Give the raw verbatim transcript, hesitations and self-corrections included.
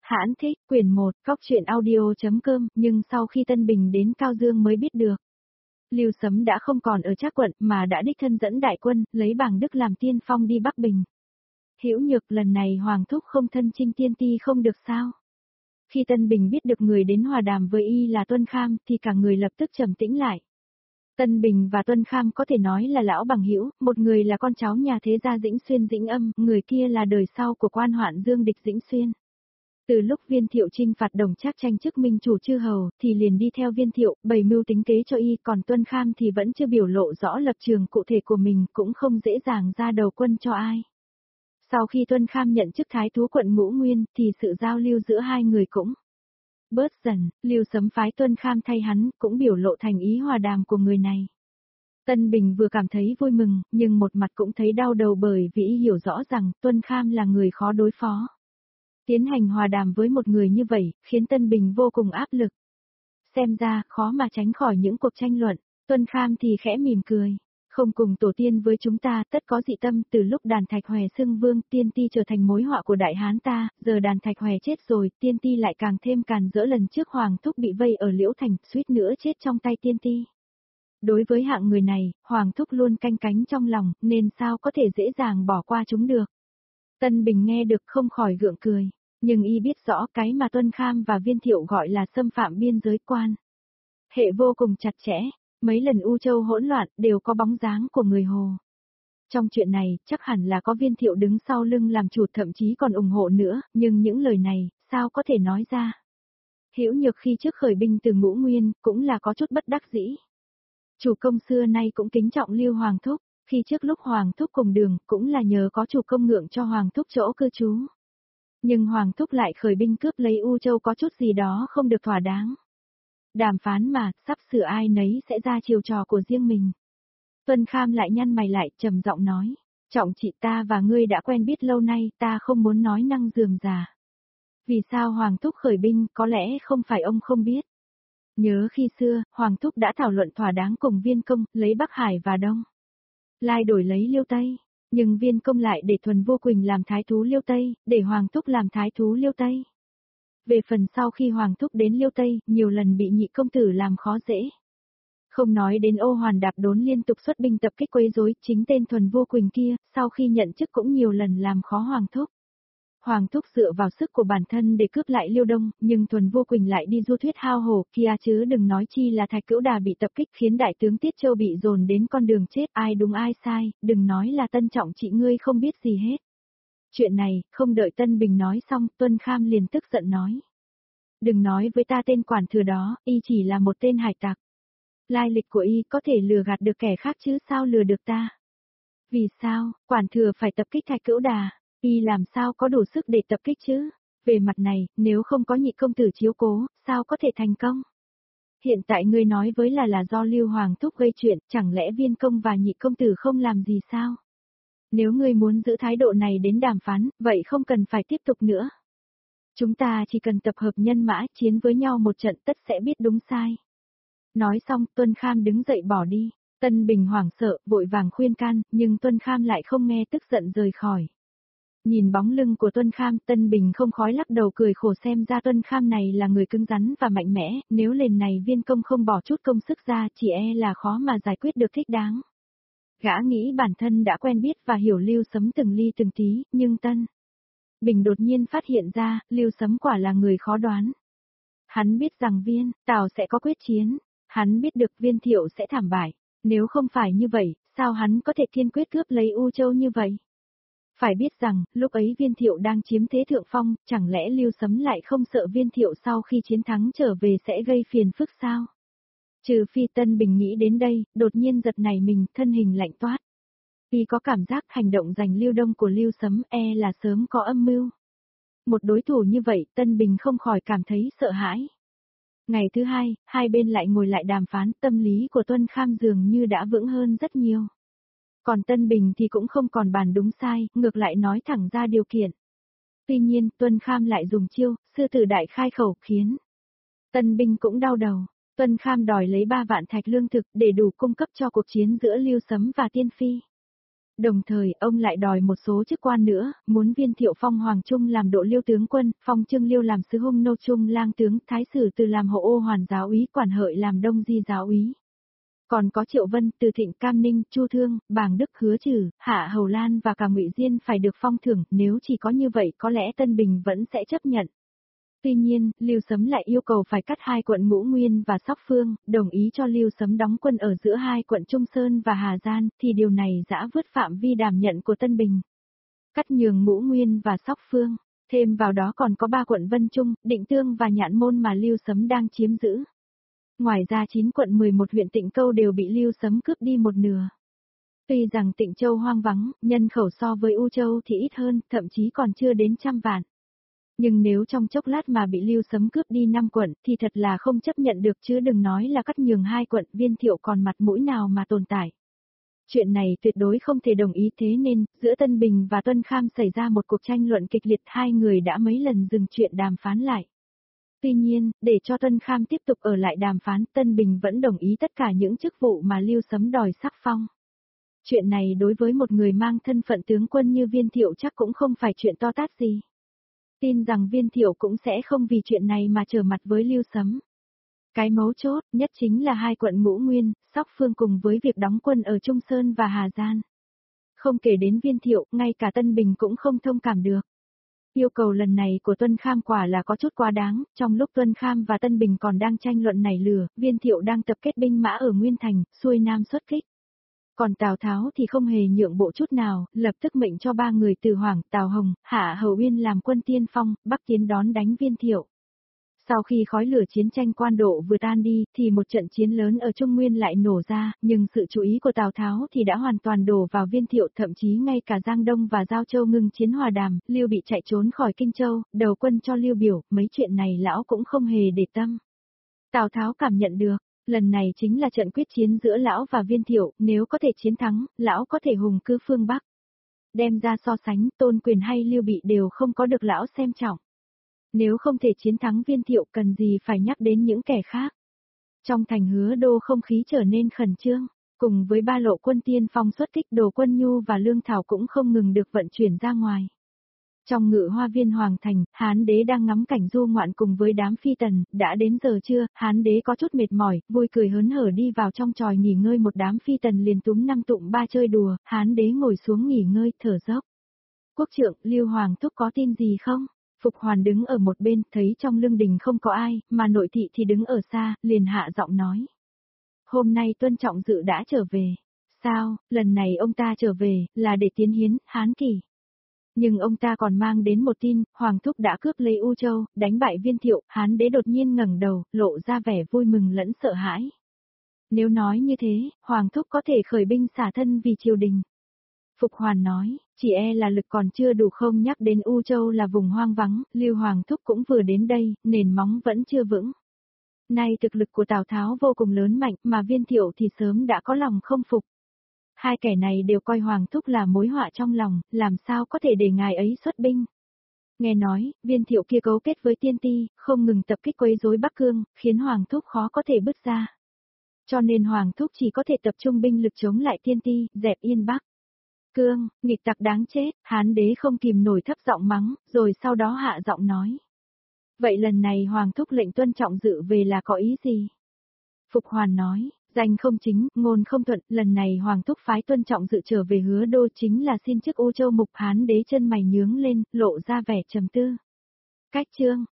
Hãn thích, quyển một, cóc truyện audio.com, nhưng sau khi Tân Bình đến Cao Dương mới biết được. Lưu Sấm đã không còn ở Trác quận mà đã đích thân dẫn đại quân, lấy Bàng Đức làm tiên phong đi Bắc Bình. Hữu Nhược, lần này Hoàng thúc không thân chinh tiên ti không được sao? Khi Tân Bình biết được người đến hòa đàm với y là Tuân Kham thì cả người lập tức trầm tĩnh lại. Tân Bình và Tuân Kham có thể nói là lão bằng hữu, một người là con cháu nhà thế gia Dĩnh Xuyên Dĩnh Âm, người kia là đời sau của quan hoạn Dương địch Dĩnh Xuyên. Từ lúc Viên Thiệu trinh phạt Đồng Trác tranh chức minh chủ chư hầu, thì liền đi theo Viên Thiệu, bày mưu tính kế cho y, còn Tuân Kham thì vẫn chưa biểu lộ rõ lập trường cụ thể của mình, cũng không dễ dàng ra đầu quân cho ai. Sau khi Tuân Kham nhận chức thái thú quận Ngũ Nguyên, thì sự giao lưu giữa hai người cũng bớt dần, Lưu Sấm phái Tuân Kham thay hắn, cũng biểu lộ thành ý hòa đàm của người này. Tân Bình vừa cảm thấy vui mừng, nhưng một mặt cũng thấy đau đầu bởi vì y hiểu rõ rằng Tuân Kham là người khó đối phó. Tiến hành hòa đàm với một người như vậy, khiến Tân Bình vô cùng áp lực. Xem ra, khó mà tránh khỏi những cuộc tranh luận, Tuân Kham thì khẽ mỉm cười. Không cùng tổ tiên với chúng ta, tất có dị tâm, từ lúc Đàn Thạch Hòe xưng vương, tiên ti trở thành mối họa của Đại Hán ta, giờ Đàn Thạch Hòe chết rồi, tiên ti lại càng thêm càn rỡ. Lần trước Hoàng thúc bị vây ở Liễu Thành, suýt nữa chết trong tay tiên ti. Đối với hạng người này, Hoàng thúc luôn canh cánh trong lòng, nên sao có thể dễ dàng bỏ qua chúng được. Tân Bình nghe được không khỏi gượng cười, nhưng y biết rõ cái mà Tuân Kham và Viên Thiệu gọi là xâm phạm biên giới quan hệ vô cùng chặt chẽ. Mấy lần U Châu hỗn loạn đều có bóng dáng của người Hồ. Trong chuyện này, chắc hẳn là có Viên Thiệu đứng sau lưng làm chủ, thậm chí còn ủng hộ nữa, nhưng những lời này, sao có thể nói ra. Hữu Nhược khi trước khởi binh từ Ngũ Nguyên, cũng là có chút bất đắc dĩ. Chủ công xưa nay cũng kính trọng Lưu Hoàng thúc, khi trước lúc Hoàng thúc cùng đường, cũng là nhờ có chủ công ngượng cho Hoàng thúc chỗ cư trú. Nhưng Hoàng thúc lại khởi binh cướp lấy U Châu, có chút gì đó không được thỏa đáng. Đàm phán mà, sắp sửa ai nấy sẽ ra chiều trò của riêng mình. Tuân Kham lại nhăn mày lại, trầm giọng nói, trọng chị, ta và ngươi đã quen biết lâu nay, ta không muốn nói năng rườm rà. Vì sao Hoàng thúc khởi binh, có lẽ không phải ông không biết. Nhớ khi xưa, Hoàng thúc đã thảo luận thỏa đáng cùng Viên Công, lấy Bắc Hải và Đông Lai đổi lấy Liêu Tây, nhưng Viên Công lại để Thuần Vô Quỳnh làm thái thú Liêu Tây, để Hoàng thúc làm thái thú Liêu Tây. Về phần sau khi Hoàng thúc đến Liêu Tây, nhiều lần bị nhị công tử làm khó dễ. Không nói đến Ô Hoàn Đạp Đốn liên tục xuất binh tập kích quấy rối, chính tên Thuần Vô Quỳnh kia, sau khi nhận chức cũng nhiều lần làm khó Hoàng thúc. Hoàng thúc dựa vào sức của bản thân để cướp lại Liêu Đông, nhưng Thuần Vô Quỳnh lại đi du thuyết hao hổ kia, chứ đừng nói chi là Thạch Cữu Đà bị tập kích, khiến đại tướng Tiết Châu bị dồn đến con đường chết, ai đúng ai sai, đừng nói là Tân trọng chị ngươi không biết gì hết. Chuyện này, không đợi Tân Bình nói xong, Tuân Kham liền tức giận nói. Đừng nói với ta tên quản thừa đó, y chỉ là một tên hải tặc. Lai lịch của y có thể lừa gạt được kẻ khác chứ sao lừa được ta. Vì sao, quản thừa phải tập kích Thạch Cữu Đà, y làm sao có đủ sức để tập kích chứ? Về mặt này, nếu không có nhị công tử chiếu cố, sao có thể thành công? Hiện tại ngươi nói với là là do Lưu Hoàng thúc gây chuyện, chẳng lẽ Viên Công và nhị công tử không làm gì sao? Nếu ngươi muốn giữ thái độ này đến đàm phán, vậy không cần phải tiếp tục nữa. Chúng ta chỉ cần tập hợp nhân mã, chiến với nhau một trận, tất sẽ biết đúng sai. Nói xong, Tuân Kham đứng dậy bỏ đi. Tân Bình hoảng sợ, vội vàng khuyên can, nhưng Tuân Kham lại không nghe, tức giận rời khỏi. Nhìn bóng lưng của Tuân Kham, Tân Bình không khói lắc đầu cười khổ, xem ra Tuân Kham này là người cứng rắn và mạnh mẽ, nếu lần này Viên Công không bỏ chút công sức ra, chỉ e là khó mà giải quyết được thích đáng. Gã nghĩ bản thân đã quen biết và hiểu Lưu Sấm từng ly từng tí, nhưng Tân Bình đột nhiên phát hiện ra, Lưu Sấm quả là người khó đoán. Hắn biết rằng Viên, Tào sẽ có quyết chiến, hắn biết được Viên Thiệu sẽ thảm bại, nếu không phải như vậy, sao hắn có thể kiên quyết cướp lấy U Châu như vậy? Phải biết rằng, lúc ấy Viên Thiệu đang chiếm thế thượng phong, chẳng lẽ Lưu Sấm lại không sợ Viên Thiệu sau khi chiến thắng trở về sẽ gây phiền phức sao? Trừ phi Tân Bình nghĩ đến đây, đột nhiên giật nảy mình, thân hình lạnh toát. Y có cảm giác hành động giành Liêu Đông của Lưu Sấm e là sớm có âm mưu. Một đối thủ như vậy, Tân Bình không khỏi cảm thấy sợ hãi. Ngày thứ hai, hai bên lại ngồi lại đàm phán, tâm lý của Tuân Kham dường như đã vững hơn rất nhiều. Còn Tân Bình thì cũng không còn bàn đúng sai, ngược lại nói thẳng ra điều kiện. Tuy nhiên, Tuân Kham lại dùng chiêu, sư tử đại khai khẩu, khiến Tân Bình cũng đau đầu. Tuân Kham đòi lấy ba vạn thạch lương thực để đủ cung cấp cho cuộc chiến giữa Lưu Sấm và Tiên Phi. Đồng thời, ông lại đòi một số chức quan nữa, muốn Viên Thiệu phong Hoàng Trung làm độ liêu tướng quân, phong Trương Liêu làm sứ hung nô trung lang tướng, Thái Sử Từ làm hộ ô hoàn giáo úy, Quản Hợi làm đông di giáo úy. Còn có Triệu Vân, Từ Thịnh, Cam Ninh, Chu Thương, Bàng Đức, Hứa Trừ, Hạ Hầu Lan và cả Ngụy Diên phải được phong thưởng, nếu chỉ có như vậy có lẽ Tân Bình vẫn sẽ chấp nhận. Tuy nhiên, Lưu Sấm lại yêu cầu phải cắt hai quận Ngũ Nguyên và Sóc Phương, đồng ý cho Lưu Sấm đóng quân ở giữa hai quận Trung Sơn và Hà Giang, thì điều này giã vứt phạm vi đảm nhận của Tân Bình. Cắt nhường Ngũ Nguyên và Sóc Phương, thêm vào đó còn có ba quận Vân Trung, Định Tương và Nhạn Môn mà Lưu Sấm đang chiếm giữ. Ngoài ra chín quận mười một huyện Tịnh Câu đều bị Lưu Sấm cướp đi một nửa. Tuy rằng Tịnh Châu hoang vắng, nhân khẩu so với U Châu thì ít hơn, thậm chí còn chưa đến trăm vạn. Nhưng nếu trong chốc lát mà bị Lưu Sấm cướp đi năm quận thì thật là không chấp nhận được, chứ đừng nói là cắt nhường hai quận, Viên Thiệu còn mặt mũi nào mà tồn tại. Chuyện này tuyệt đối không thể đồng ý, thế nên, giữa Tân Bình và Tuân Kham xảy ra một cuộc tranh luận kịch liệt, hai người đã mấy lần dừng chuyện đàm phán lại. Tuy nhiên, để cho Tuân Kham tiếp tục ở lại đàm phán, Tân Bình vẫn đồng ý tất cả những chức vụ mà Lưu Sấm đòi sắc phong. Chuyện này đối với một người mang thân phận tướng quân như Viên Thiệu chắc cũng không phải chuyện to tát gì. Tin rằng Viên Thiệu cũng sẽ không vì chuyện này mà trở mặt với Lưu Sấm. Cái mấu chốt nhất chính là hai quận Ngũ Nguyên, Sóc Phương cùng với việc đóng quân ở Trung Sơn và Hà Giang. Không kể đến Viên Thiệu, ngay cả Tân Bình cũng không thông cảm được. Yêu cầu lần này của Tuân Kham quả là có chút quá đáng, trong lúc Tuân Kham và Tân Bình còn đang tranh luận nảy lửa, Viên Thiệu đang tập kết binh mã ở Nguyên Thành, xuôi nam xuất kích. Còn Tào Tháo thì không hề nhượng bộ chút nào, lập tức mệnh cho ba người Từ Hoảng, Tào Hồng, Hạ Hầu Uyên làm quân tiên phong, bắc tiến đón đánh Viên Thiệu. Sau khi khói lửa chiến tranh quan độ vừa tan đi, thì một trận chiến lớn ở Trung Nguyên lại nổ ra, nhưng sự chú ý của Tào Tháo thì đã hoàn toàn đổ vào Viên Thiệu, thậm chí ngay cả Giang Đông và Giao Châu ngưng chiến hòa đàm, Lưu Bị chạy trốn khỏi Kinh Châu, đầu quân cho Lưu Biểu, mấy chuyện này lão cũng không hề để tâm. Tào Tháo cảm nhận được, lần này chính là trận quyết chiến giữa lão và Viên Thiệu, nếu có thể chiến thắng, lão có thể hùng cư phương Bắc. Đem ra so sánh, Tôn Quyền hay Lưu Bị đều không có được lão xem trọng. Nếu không thể chiến thắng Viên Thiệu cần gì phải nhắc đến những kẻ khác. Trong thành Hứa Đô không khí trở nên khẩn trương, cùng với ba lộ quân tiên phong xuất kích, đồ quân nhu và lương thảo cũng không ngừng được vận chuyển ra ngoài. Trong Ngự Hoa Viên Hoàng Thành, Hán Đế đang ngắm cảnh du ngoạn cùng với đám phi tần, đã đến giờ trưa, Hán Đế có chút mệt mỏi, vui cười hớn hở đi vào trong tròi nghỉ ngơi, một đám phi tần liền túm năm tụm ba chơi đùa, Hán Đế ngồi xuống nghỉ ngơi, thở dốc. Quốc trượng, Lưu Hoàng thúc có tin gì không? Phục Hoàn đứng ở một bên, thấy trong lương đình không có ai, mà nội thị thì đứng ở xa, liền hạ giọng nói. Hôm nay Tuân Trọng Dự đã trở về. Sao, lần này ông ta trở về, là để tiến hiến, Hán Kỳ. Nhưng ông ta còn mang đến một tin, Hoàng thúc đã cướp lấy U Châu, đánh bại Viên Thiệu, Hán Đế đột nhiên ngẩng đầu, lộ ra vẻ vui mừng lẫn sợ hãi. Nếu nói như thế, Hoàng thúc có thể khởi binh xả thân vì triều đình. Phục Hoàn nói, chỉ e là lực còn chưa đủ, không nhắc đến U Châu là vùng hoang vắng, Lưu Hoàng thúc cũng vừa đến đây, nền móng vẫn chưa vững. Nay thực lực của Tào Tháo vô cùng lớn mạnh, mà Viên Thiệu thì sớm đã có lòng không phục. Hai kẻ này đều coi Hoàng thúc là mối họa trong lòng, làm sao có thể để ngài ấy xuất binh. Nghe nói, Viên Thiệu kia cấu kết với Tiên Ti, không ngừng tập kích quấy rối Bắc Cương, khiến Hoàng thúc khó có thể bứt ra. Cho nên Hoàng thúc chỉ có thể tập trung binh lực chống lại Tiên Ti, dẹp yên Bắc Cương, nghịch tặc đáng chết. Hán Đế không kìm nổi thấp giọng mắng, rồi sau đó hạ giọng nói. Vậy lần này Hoàng thúc lệnh Tuân Trọng Dự về là có ý gì? Phục Hoàn nói, danh không chính, ngôn không thuận, lần này Hoàng thúc phái Tuân Trọng Dự trở về Hứa Đô chính là xin chức U Châu mục. Hán Đế chân mày nhướng lên, lộ ra vẻ trầm tư. Cách chương